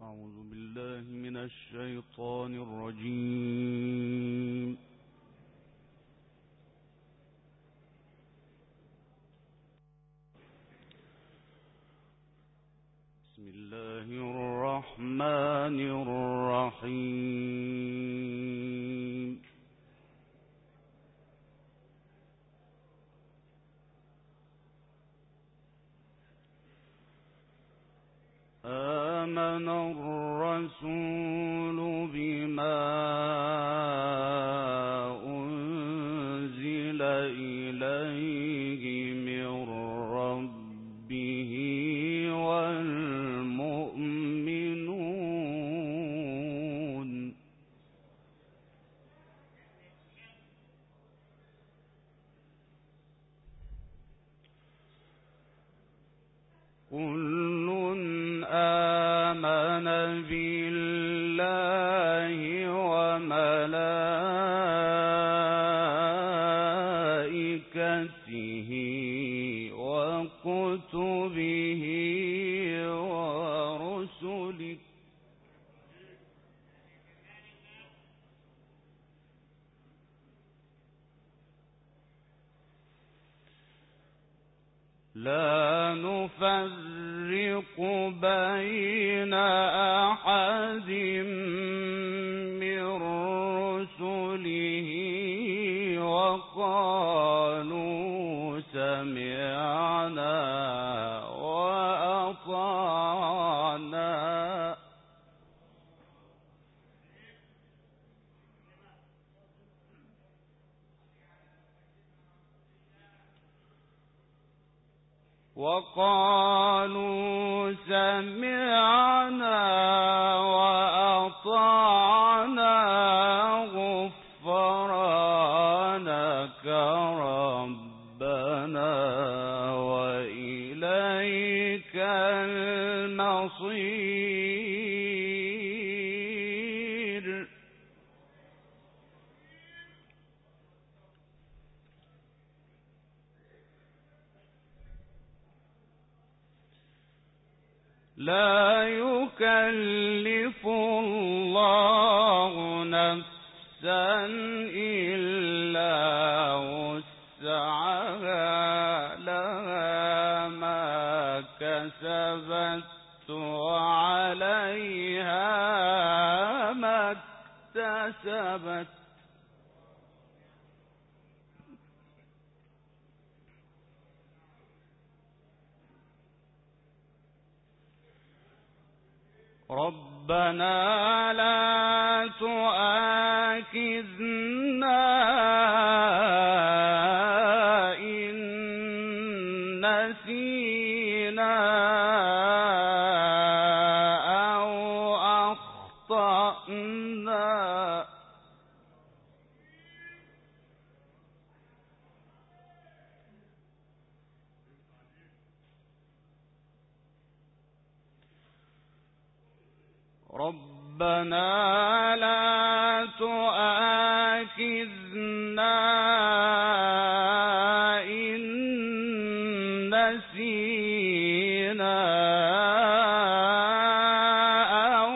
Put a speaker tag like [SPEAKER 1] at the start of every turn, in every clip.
[SPEAKER 1] أعوذ بالله من الشيطان الرجيم. بسم الله الرحمن الرحيم. آمن الرسول بما أنزل إليه من ربه والمؤمنون كل آمن بالله وملائكته وكتبه ورسله لا نفرق بين أحد من رسله وقالوا سمعنا وأطعنا غفرانك ربنا وإليك المصير. لا يكلف الله نفسا إلا وسعها لها ما كسبت وعليها ما اكتسبت ربنا لا تؤاخذنا إن نسينا أو أخطأنا ربنا لا تؤاخذنا إن نسينا أو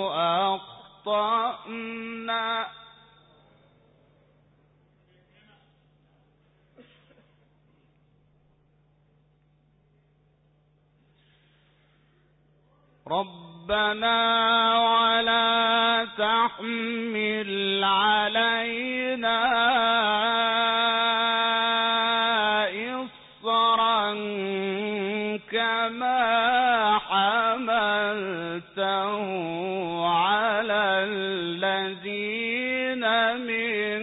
[SPEAKER 1] أخطأنا ربنا ولا تحمل علينا إصرا كما حملته على الذين من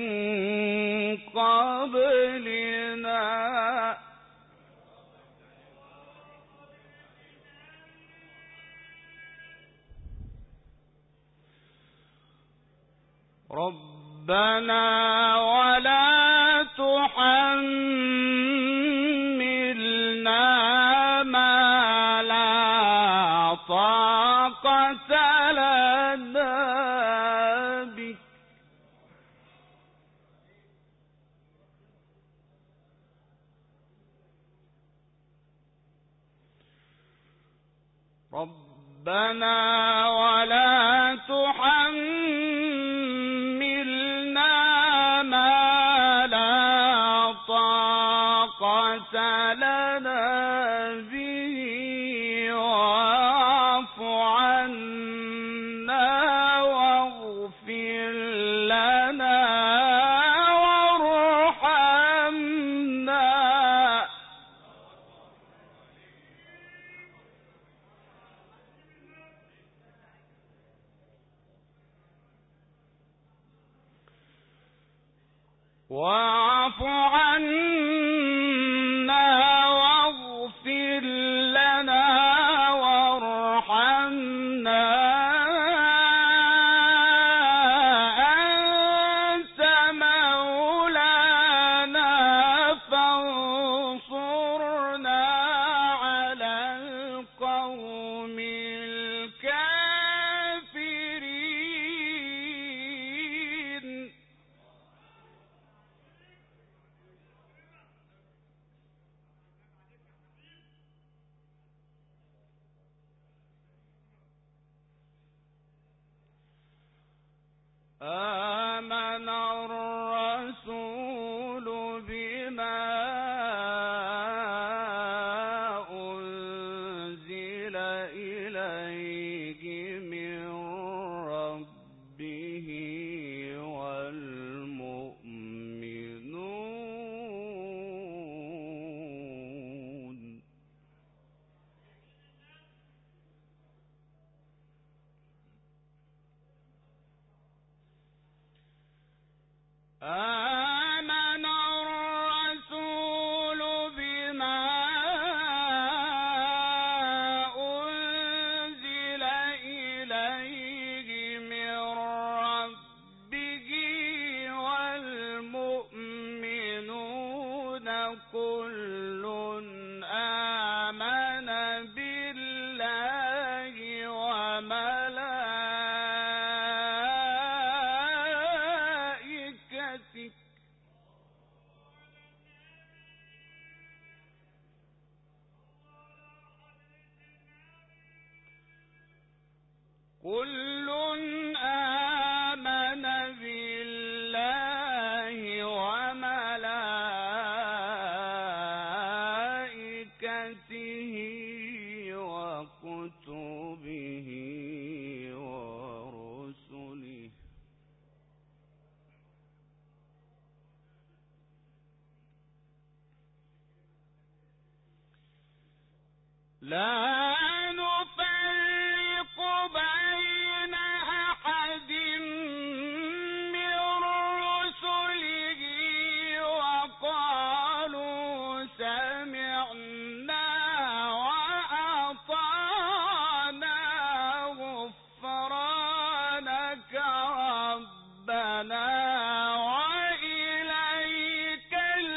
[SPEAKER 1] قبلنا ربنا ولا تحملنا ما لا طاقة لنا به ربنا ربنا ولا تحملنا ما لا طاقة لنا به واعف عنا واغفر لنا وارحمنا. واعف عنا واغفر لنا وارحمنا أنت مولانا فانصرنا على القوم الكافرين. آمن الرسول بما أنزل إليه من ربه والمؤمنون. آمن الرسول بما أنزل إليه من ربه والمؤمنون كل آمن بالله وملائكته كل آمن بالله وملائكته وكتبه ورسله لا نفرق بين أحد من رسله وقالوا سمعنا وأطعنا غفرانك ربنا وإليك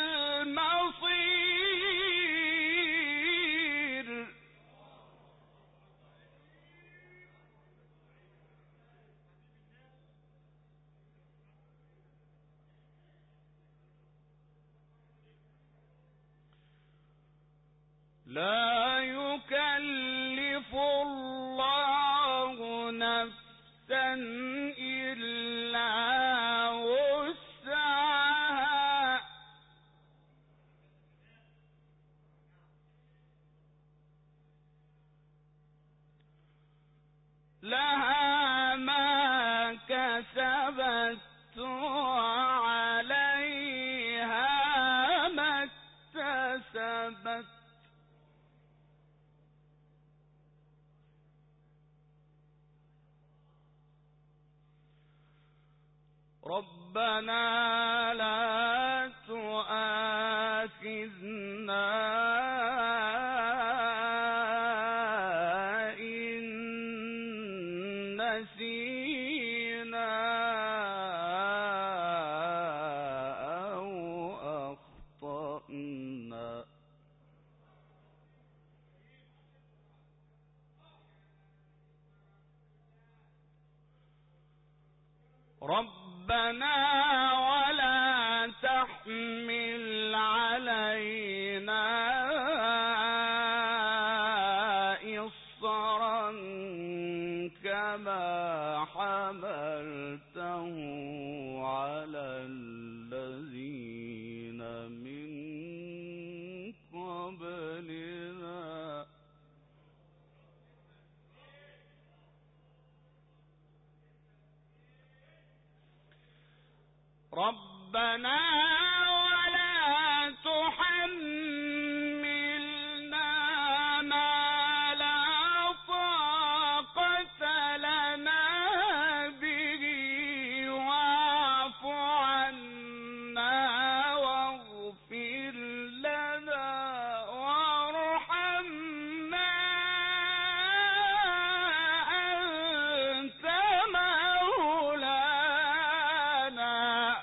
[SPEAKER 1] المصير. لا يكلف الله نفسا إلا وسعها لها ما كسبت وعليها ما اكتسبت. ربنا لا تؤاخذنا إن نسينا أو أخطأنا. ربنا ولا تحمل علينا إصرا إصرا كما حملته على الذين من قبلنا ربنا ولا تحملنا ما لا طاقة لنا به واعف عنا واغفر لنا وارحمنا أنت مولانا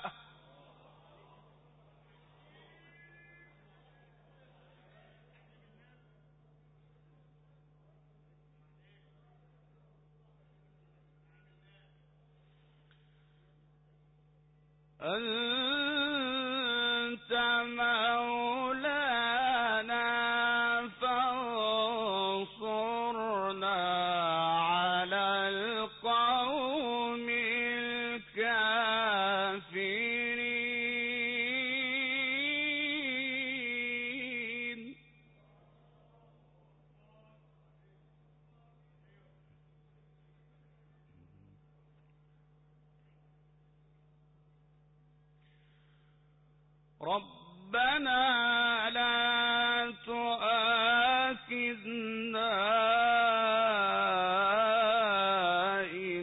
[SPEAKER 1] أنت مولانا فانصرنا على القوم الكافرين ربنا لا تؤاخذنا إن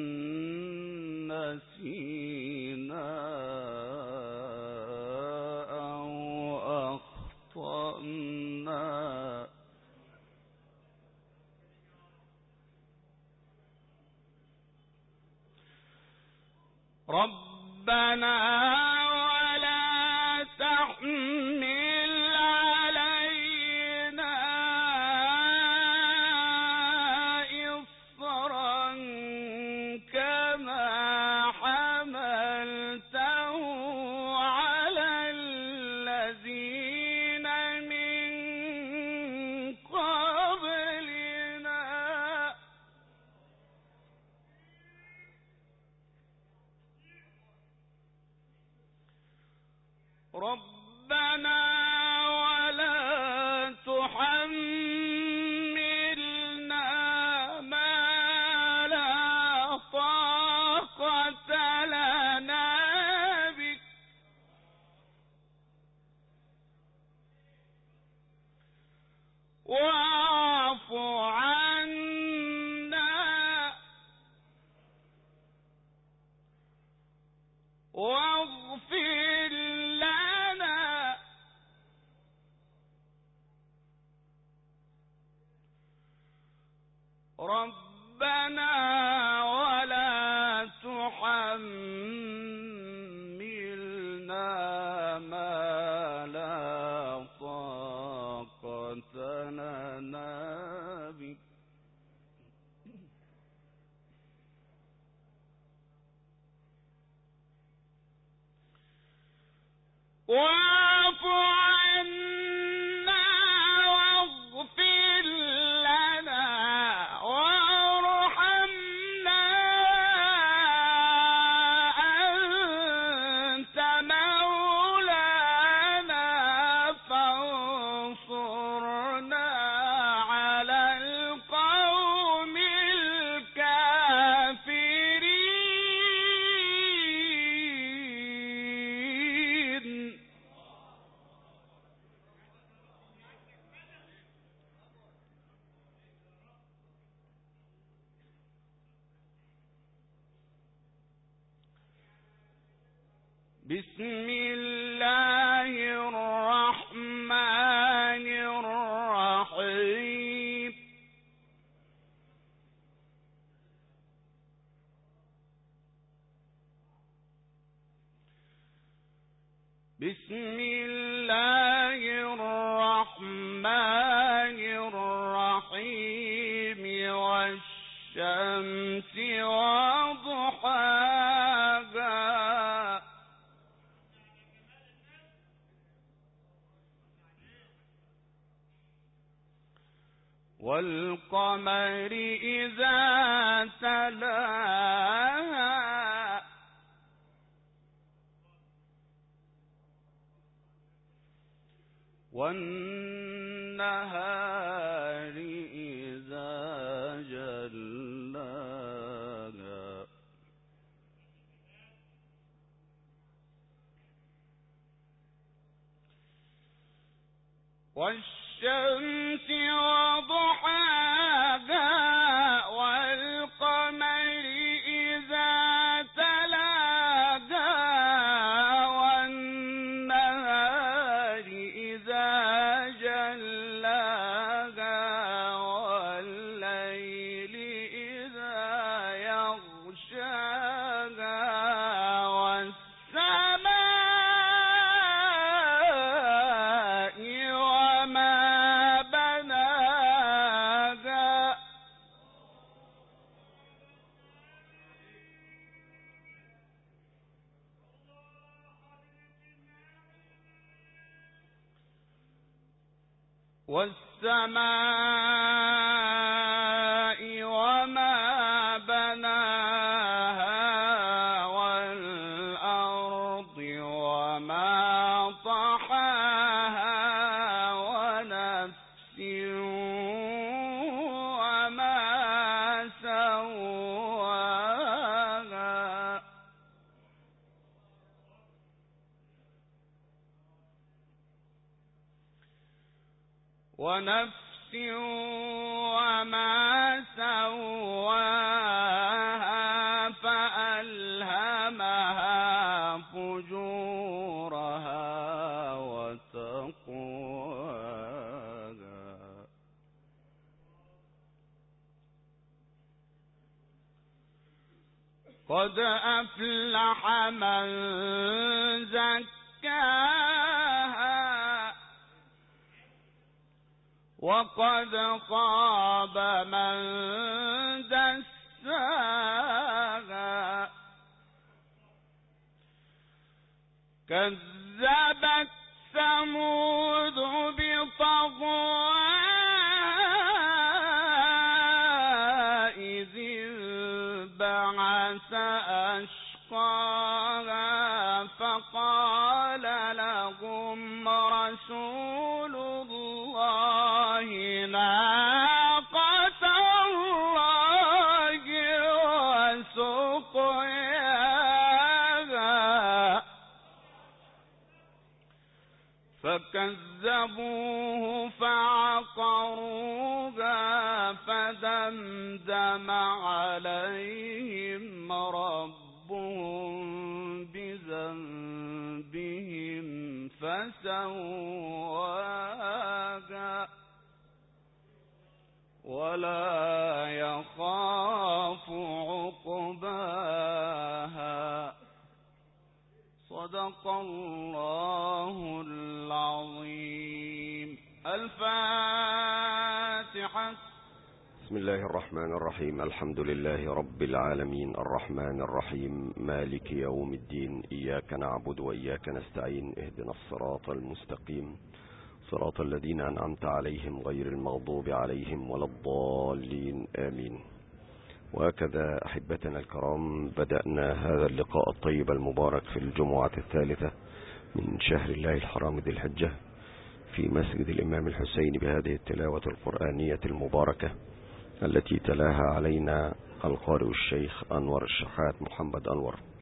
[SPEAKER 1] نسينا أو أخطأنا ربنا ولا تحمل علينا إصرا كما حملته على الذين من قبلنا ربنا ولا تحملنا ما لا طاقة لنا به واعف عنا واغفر لنا ربنا ولا تحملنا ما لا طاقة لنا به واعف عنا واغفر لنا وارحمنا أنت مولانا فانصرنا على القوم الكافرين بسم الله الرحمن الرحيم بسم الله الرحمن الرحيم والشمس وضحاها والقمر والقمر إذا تلاها والنهار إذا جلاها والشمس وضحاها والقمر إذا تلاها والنهار إذا جلاها والليل إذا يغشاها والسماء وما بناها والسماء وما بناها والأرض وما طحاها ونفس وما سواها ونفس وما سواها فألهمها فجورها وتقواها قد أفلح من زكاها وقد خاب من دساها كذبت ثمود بطغواها إذ انبعث أشقاها فقال لهم رسول الله ناقة الله وسقياها فكذبوه فعقروها فدمدم عليهم ربهم بذنبهم فسواها ولا يخاف عقباها صدق الله العظيم. الفاتحة.
[SPEAKER 2] بسم الله الرحمن الرحيم. الحمد لله رب العالمين الرحمن الرحيم مالك يوم الدين. إياك نعبد وإياك نستعين. اهدنا الصراط المستقيم صراط الذين أنعمت عليهم غير المغضوب عليهم ولا الضالين آمين. وهكذا أحبتنا الكرام بدأنا هذا اللقاء الطيب المبارك في الجمعة الثالثة من شهر الله الحرام ذي الحجة في مسجد الإمام الحسين بهذه التلاوة القرآنية المباركة التي تلاها علينا القارئ الشيخ أنور الشحات محمد أنور.